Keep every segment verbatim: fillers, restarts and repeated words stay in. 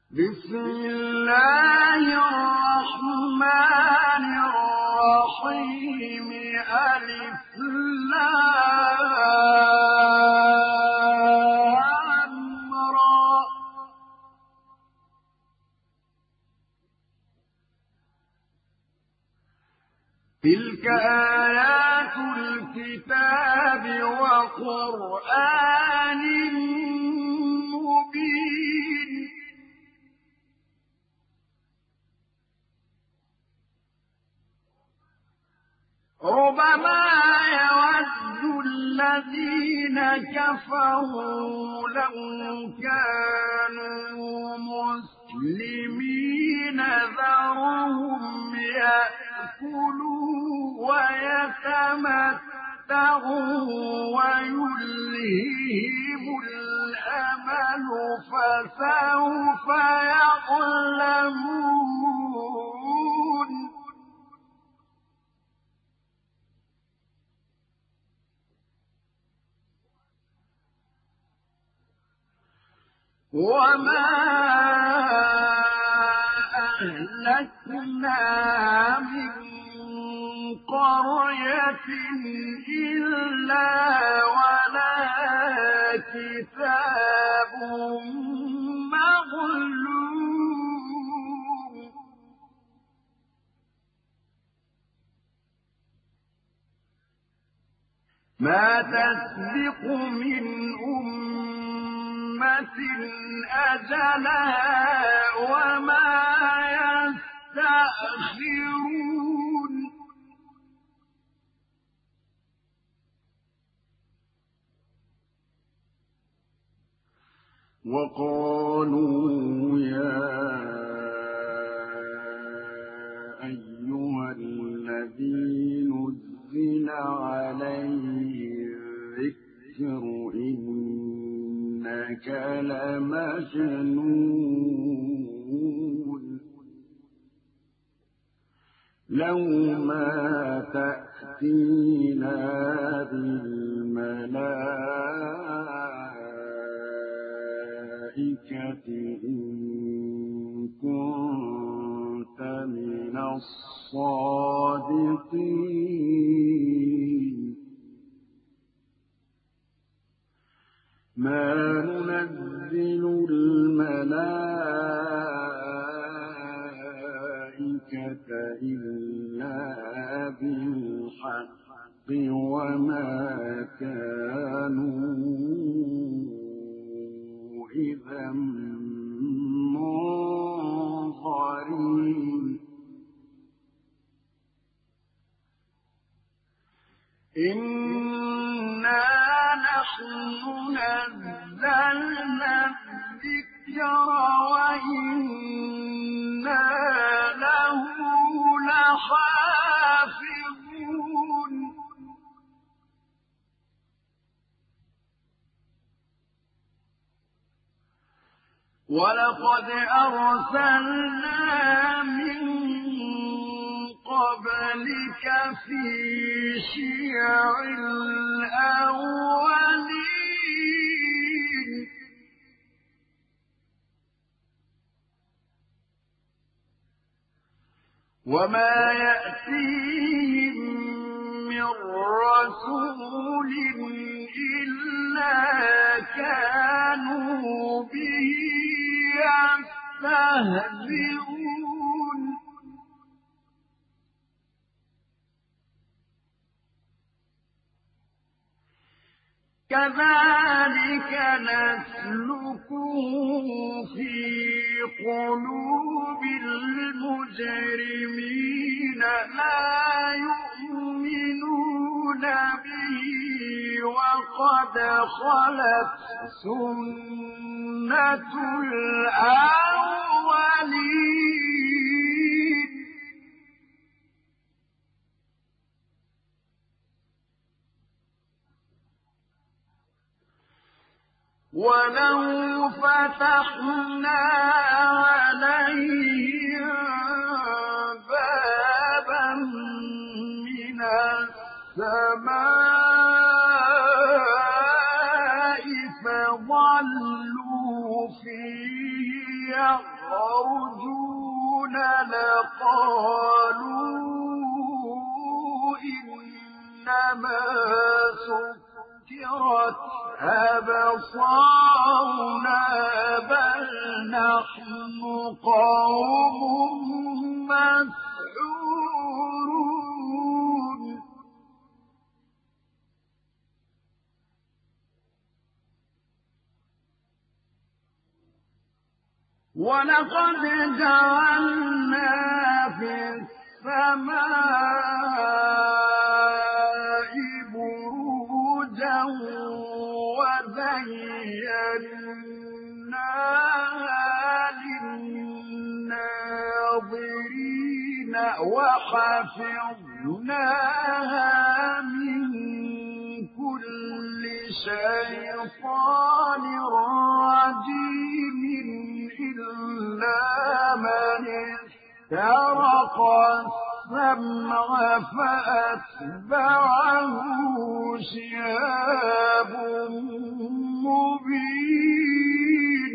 بسم الله الرحمن الرحيم ألف لام را تلك آيات الكتاب وقرآن مبين ربما يود الذين كفروا لو كانوا مسلمين ذرهم يأكلوا ويتمتعوا ويلههم الأمل فسوف يعلمون وما أهلكنا من قرية إلا ولها كتاب مغلوب ما تسبق من أمة أجلها وما يستأخرون وقالوا يا أيها الذي نزل عليه الذكر إنك لمجنون لو ما تأتينا بالملائكة إن كنت من الصادقين ما ننزل الملائكة إلا بالحق وما كانوا إذا منظرين إنا نحن نزلنا الذكر وإنا له لحافظون ولقد أرسلنا من قبلك في شيع الأولين وما يأتيهم من رسول إلا كانوا به يستهزئون كذلك نسلكه في قلوب المجرمين لا يؤمنون به وقد خلت سنة الأولين ولو فتحنا عليهم بابا من السماء فظلوا فيه يخرجون لقالوا إنما سكرت أبصارنا بل نحن قوم مسحورون ولقد جعلنا في السماء بروجا وزيناها للناظرين وحفظناها من كل شيطان رجيم إلا من استرق السمع فأتبعه شهاب مبين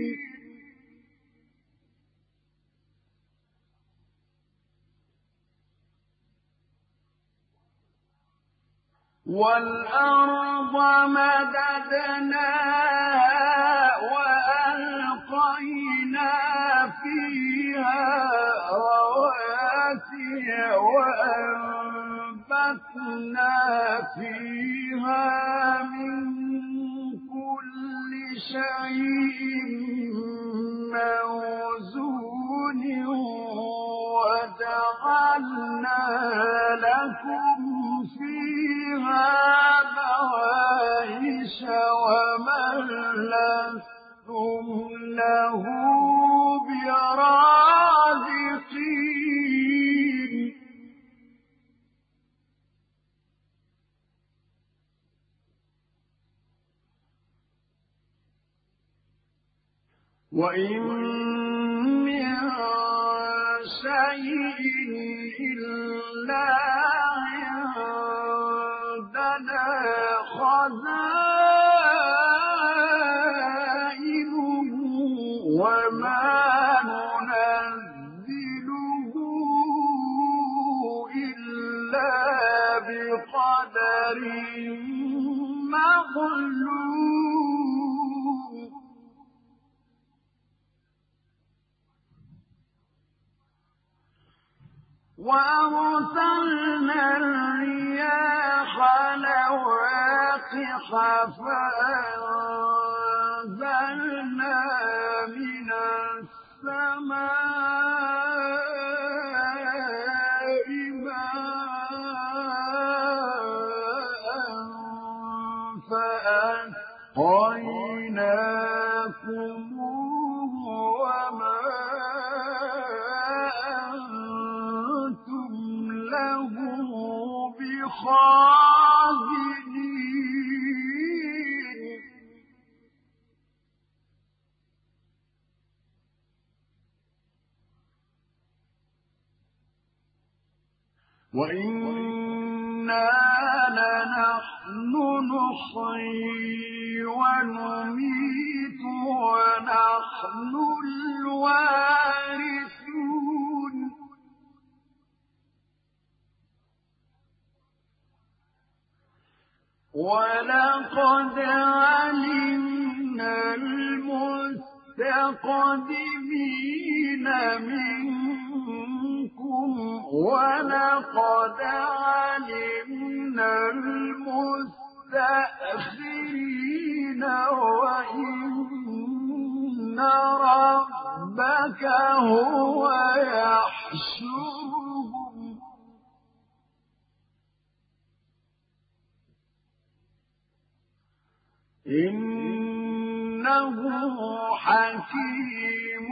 والأرض مددناها وألقينا فيها رواسي وأنبتنا فيها من كل شيء موزون وجعلنا لكم فيها معايش ومن لستم له برازقين وإن من شيء إلا عندنا خزائنه وما ننزله إلا بقدر معلوم وأرسلنا الرياح لواقح فأنزلنا من السماء ماء فأسقيناكموه وما له بخازنين وإنا لنحن نحيي ونميت ونحن الوارثون ولقد علمنا المستقدمين منكم ولقد علمنا المستأخرين وإن ربك هو يحشرهم إنه حكيم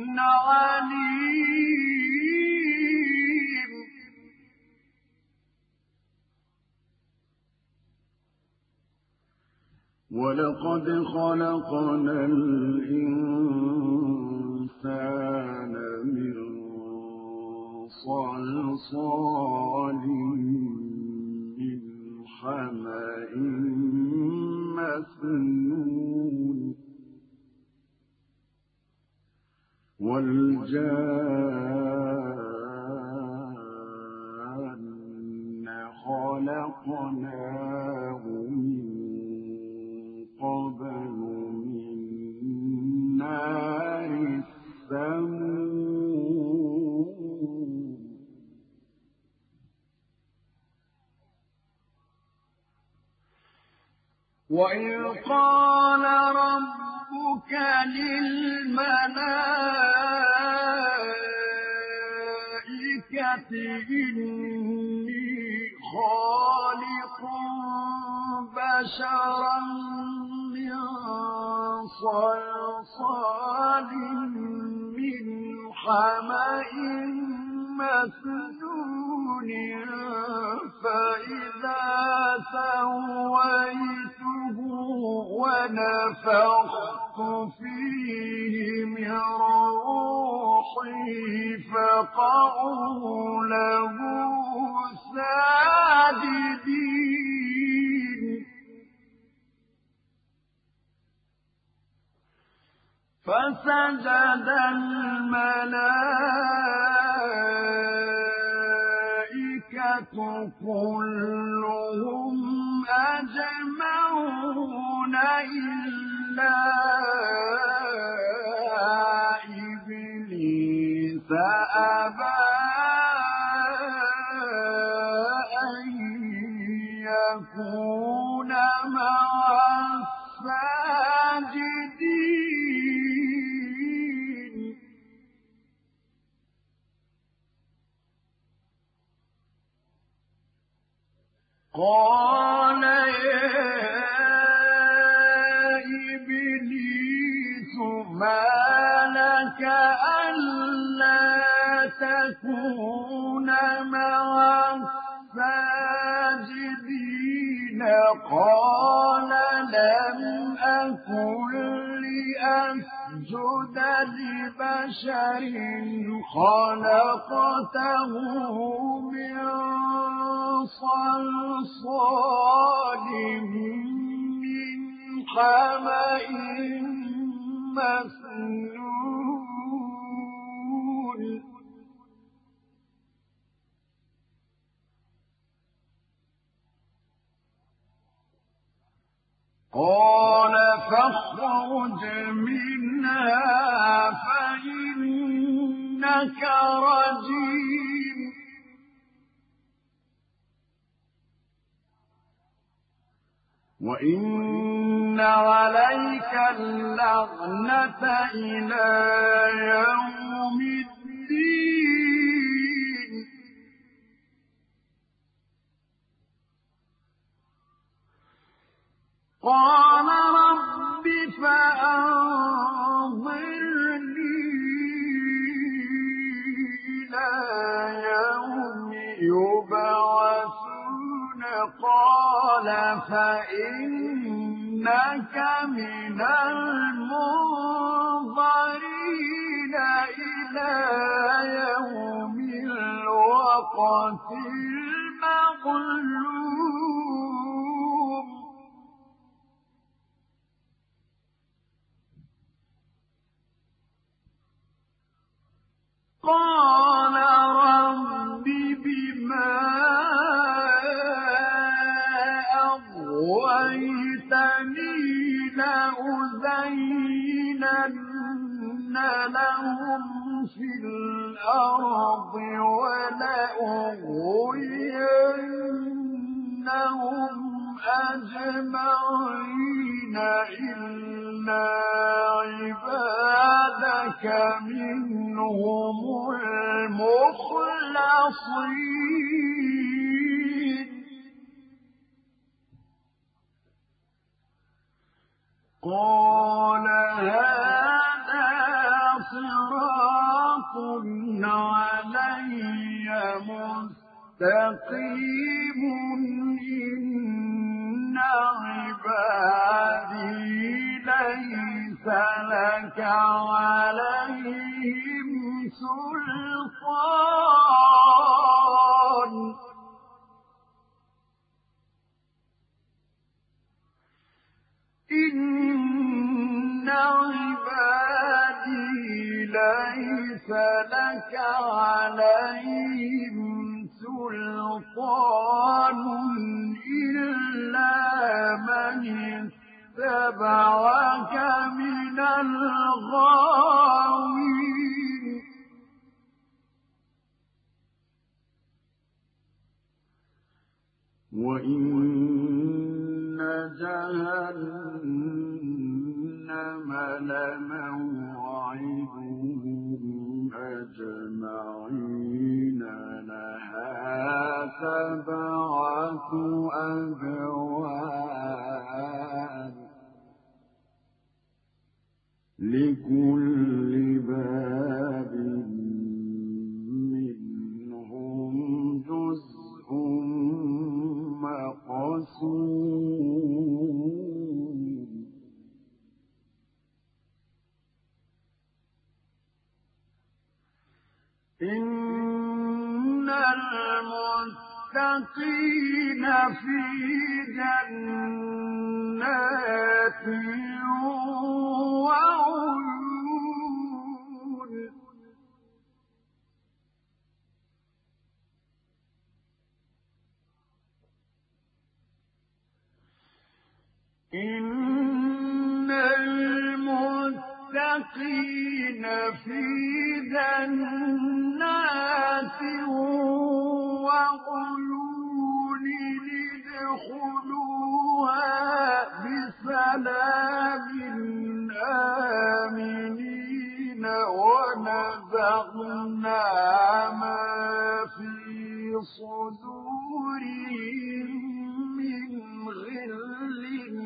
عليم ولقد خلقنا الإنسان من صلصال من حمأ مسنون والجان خلقناه من قبل من نار السموم وإذ قال ربك للملائكة إني خالق بشرا من صلصال من حمأ مسنون فإذا سويته ونفخت فيه من روحي فقعوا له ساجدين فسجد الملائكة كلهم أجمعون إلا إبليس أبى أن يكون مع الساجدين قال يا إبليس ما لك ألا تكون مع الساجدين قال لم أكن لأسجد لبشر خلقته من صلصال من حمأ مسنون قال فاخرج منها فإنك رجيم وإن عليك اللعنة إلى يوم الدين قال رب فأنظرني إلى يوم يبعثون قال فإنك من المنظرين إلى يوم الوقت المعلوم قال رب بما أغويتني لأزينن لهم في الأرض ولأغوينهم أجمعين إلا عبادك منهم المخلصين قال هذا صراط علي مستقيم إن عبادي ليس لك عليهم سلطان إن عبادي ليس ليس لك عليهم سلطان إلا من اتبعك من الغاوين وإن جهنم لموعدهم أجمعين لها سبعة أبواب لكل باب منهم جزء مقسوم إن المتقين في جنات وعيون إن المتقين في جنات وعيون ادخلوها بسلام آمنين ونزعنا ما في صدورهم من غل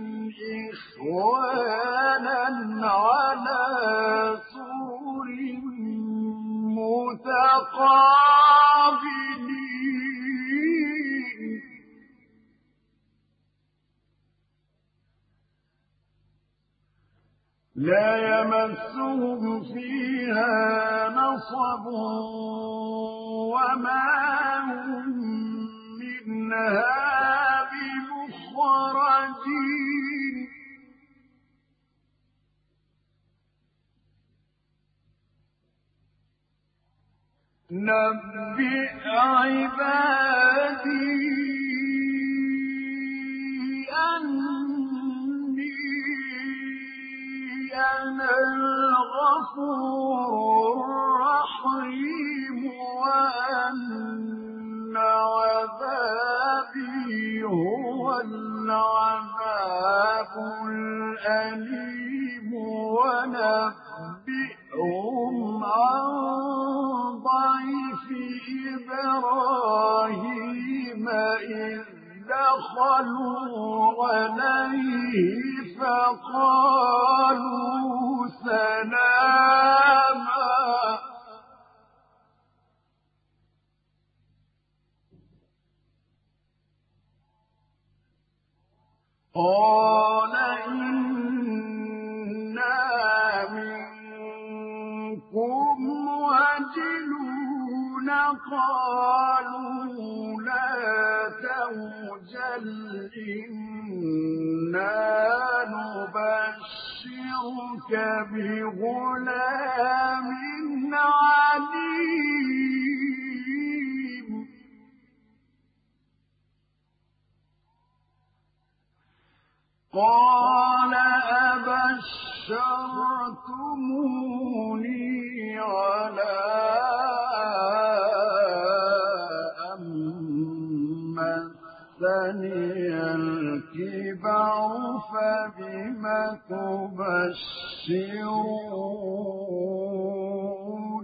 إخوانا على سرر متقابلين لا يمسهم فيها نصب وما هم منها بمخرجين نبئ عبادي أني أنا الغفور الرحيم وأن عذابي هو العذاب الأليم ونبئهم عن ضيف إبراهيم إذ دخلوا عليه فقالوا سلاما قال إنا منكم وجلون قالوا لا توجل إنا نبشرك بغلام عليم قال أبشرتموني على أن مسني الكبر فبم تبشرون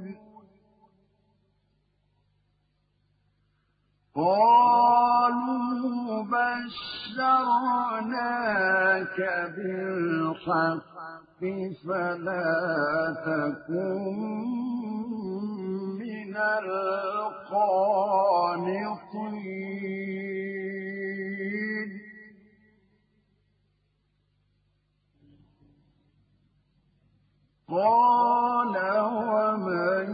قالوا بشرناك بالحق فلا تكن من القانطين قال ومن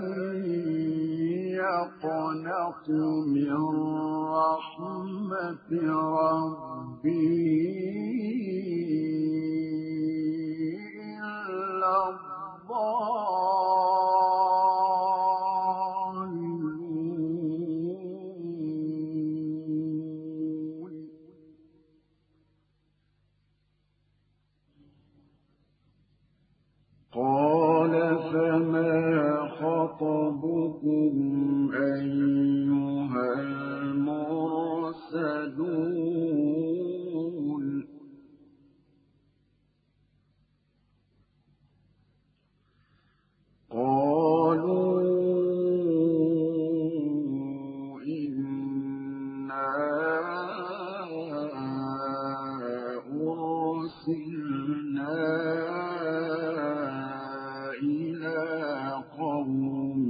يقنط من رحمة ربه إلا الضالون خطبكم أيها المرسلون قالوا إنا أرسلنا إلى قوم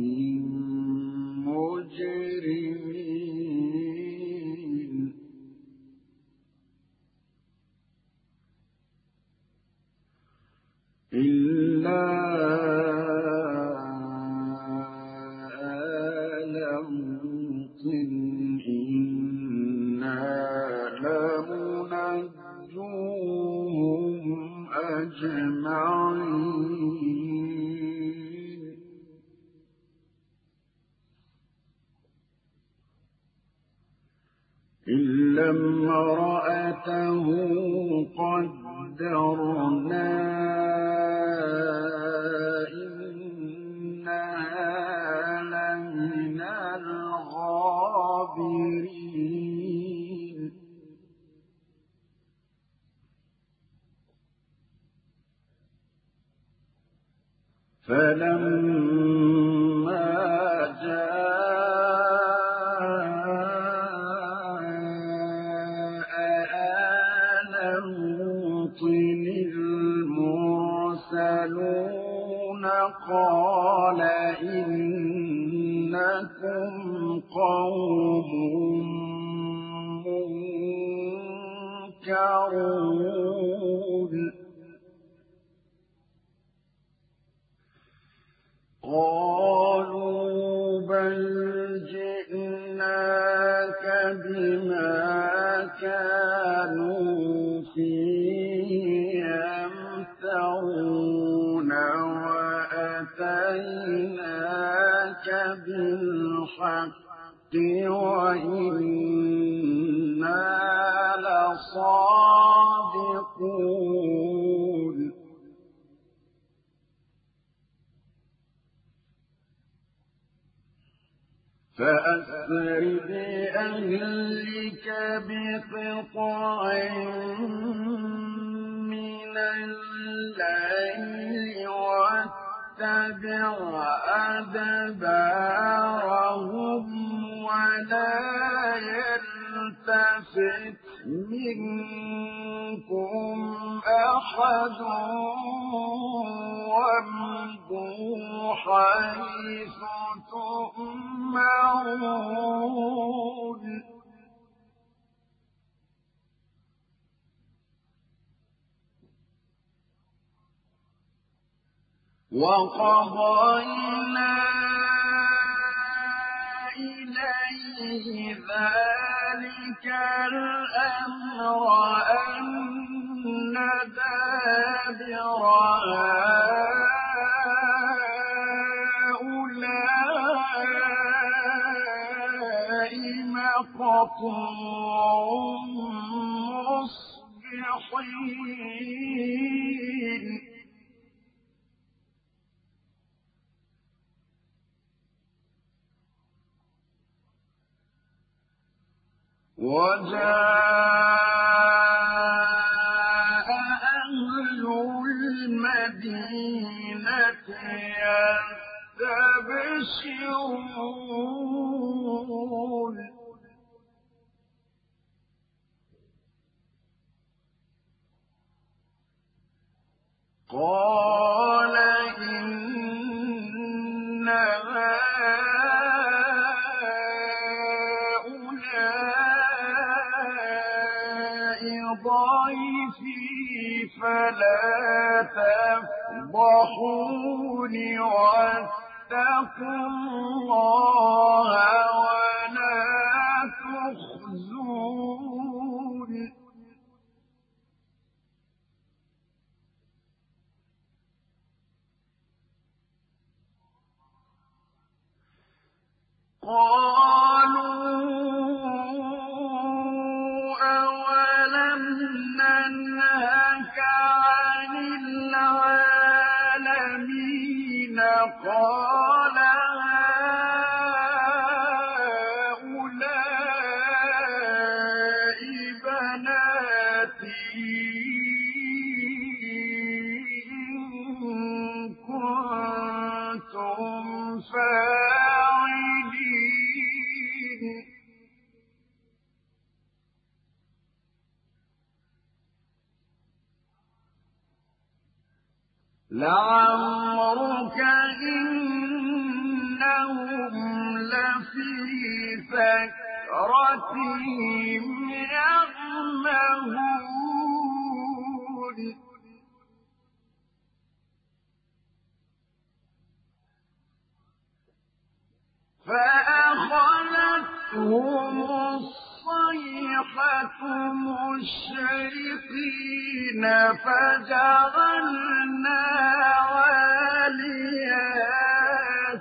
مجرمين إلا آل لوط إنا لمنجوهم أجمعين إلا امرأته قدرنا إنها لمن الغابرين فلما جاء آل لوط المرسلون قال إنكم قوم منكرون قالوا بل جئناك بما كانوا فيه يمترون وأتيناك بالحق وإنا لصادقون فأسر بأهلك بقطع من الليل واتبع أدبارهم ولا يلتفت منكم أحد وامضوا حيث تؤمرون وقضينا إليه ذلك الأمر أن دابر هؤلاء مقطوع مصبحين وجاء أهل المدينة يستبشرون قال إن هؤلاء ضيفي فلا تفضحون واتقوا الله ولا تخزون قالوا أولم ننهك عن العالمين قال فاعلين لعمرك إنهم لفي سكرتهم يعمهون فأخذتهم الصيحة مشرقين فجعلنا عاليها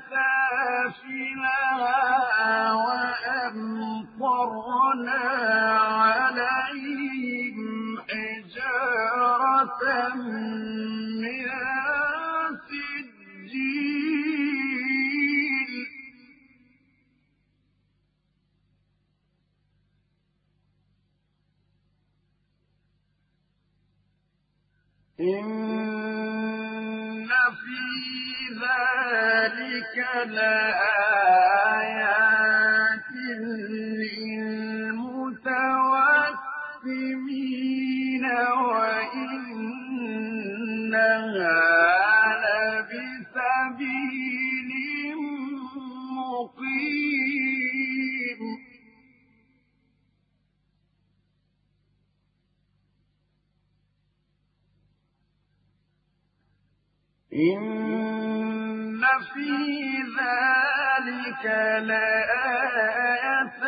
سافلها وأمطرنا عليهم حجارة من سجيل إن في ذلك لآيات للمتوسمين وإنها لبسبيل مقيم إن في ذلك لآية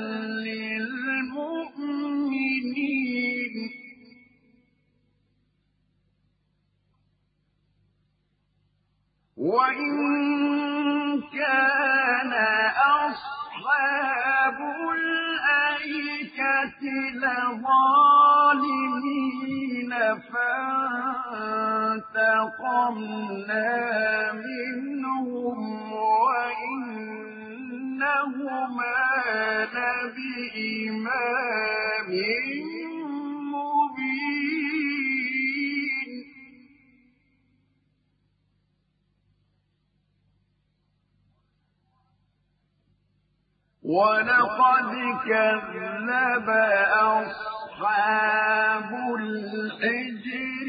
للمؤمنين وإن كان أصحاب الأيكة لظالمين فانتقمنا منهم وإنهما لبإمام مبين ولقد كذب أصحاب الحجر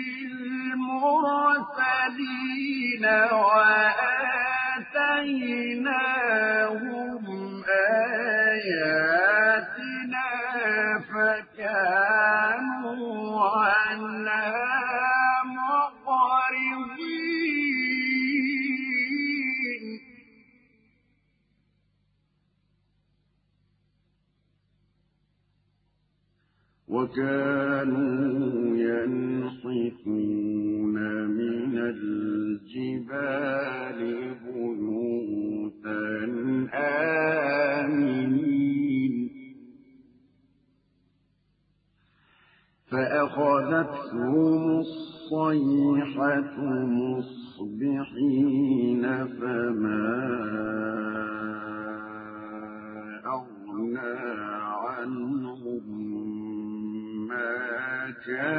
المرسلين وآتيناهم آياتنا فكانوا عنها معرضين وكانوا ينحتون من الجبال بيوتا آمنين فأخذتهم الصيحة مصبحين فما أغنى عنهم ما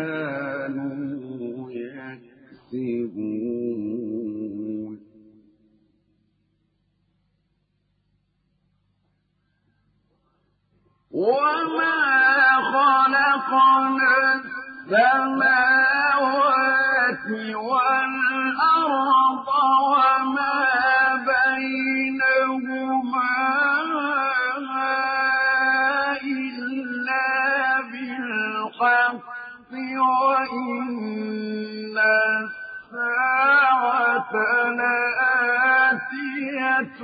كانوا يكسبون وما خلقنا السماوات والأرض وما بينهما إلا بالحق وإن الساعة لآتية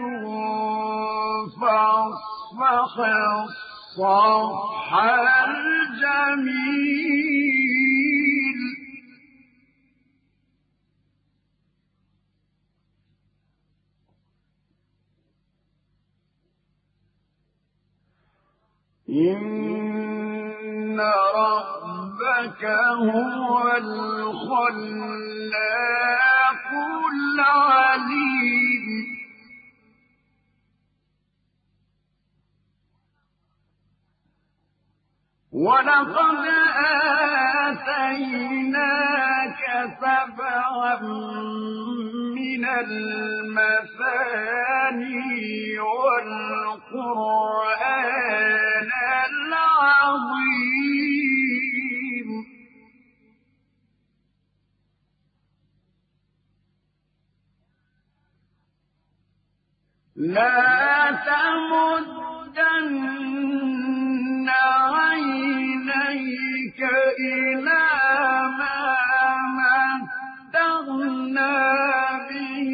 فاصفح الصفح الجميل إن ربك هو الخلاق العليم ولقد آتيناك سبعا من المثاني والقرآن العظيم لا تمدن عينيك إلى ما متعنا به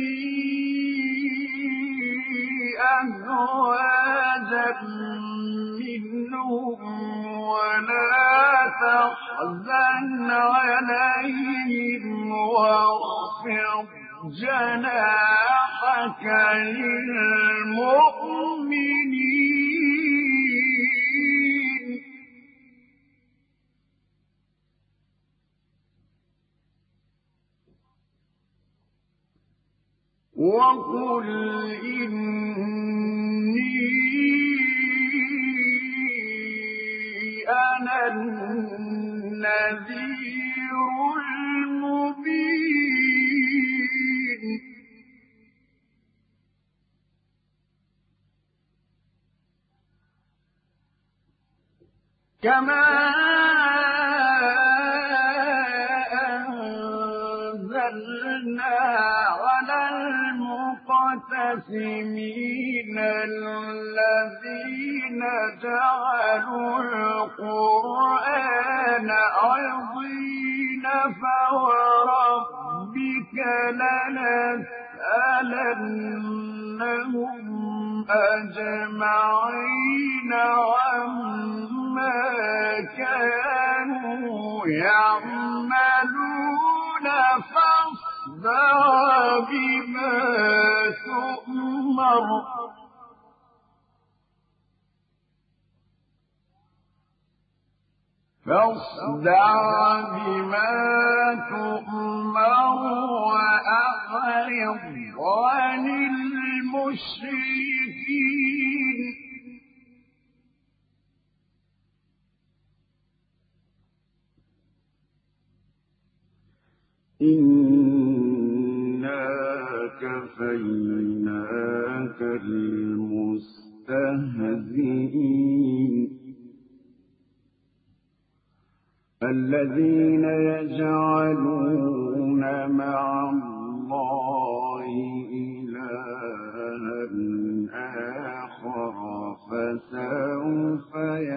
أزواجا منهم ولا تحزن عليهم واخفض جناحك للمؤمنين وقل إني أنا النذير المبين كما أنزلنا على المقتسمين الذين جعلوا القرآن عظيم فوربك لنسألنهم أجمعين عما كانوا يعملون فاصدع بما تؤمر فاصدع بما تؤمر وأعرض عن المشركين إنا كفيناك المستهزئين الذين يجعلون مع الله إلها آخر فسوف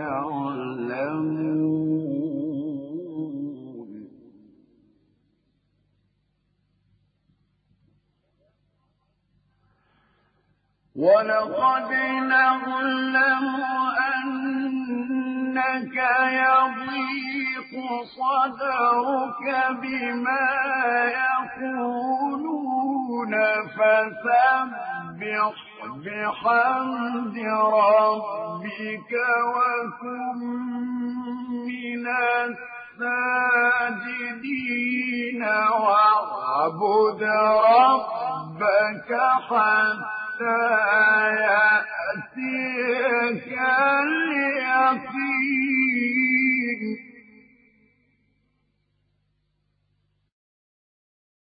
يعلمون ولقد نعلم أنك يضيق صدرك بما يقولون فسبح بحمد ربك وكن من الساجدين واعبد ربك حتى يأتيك اليقين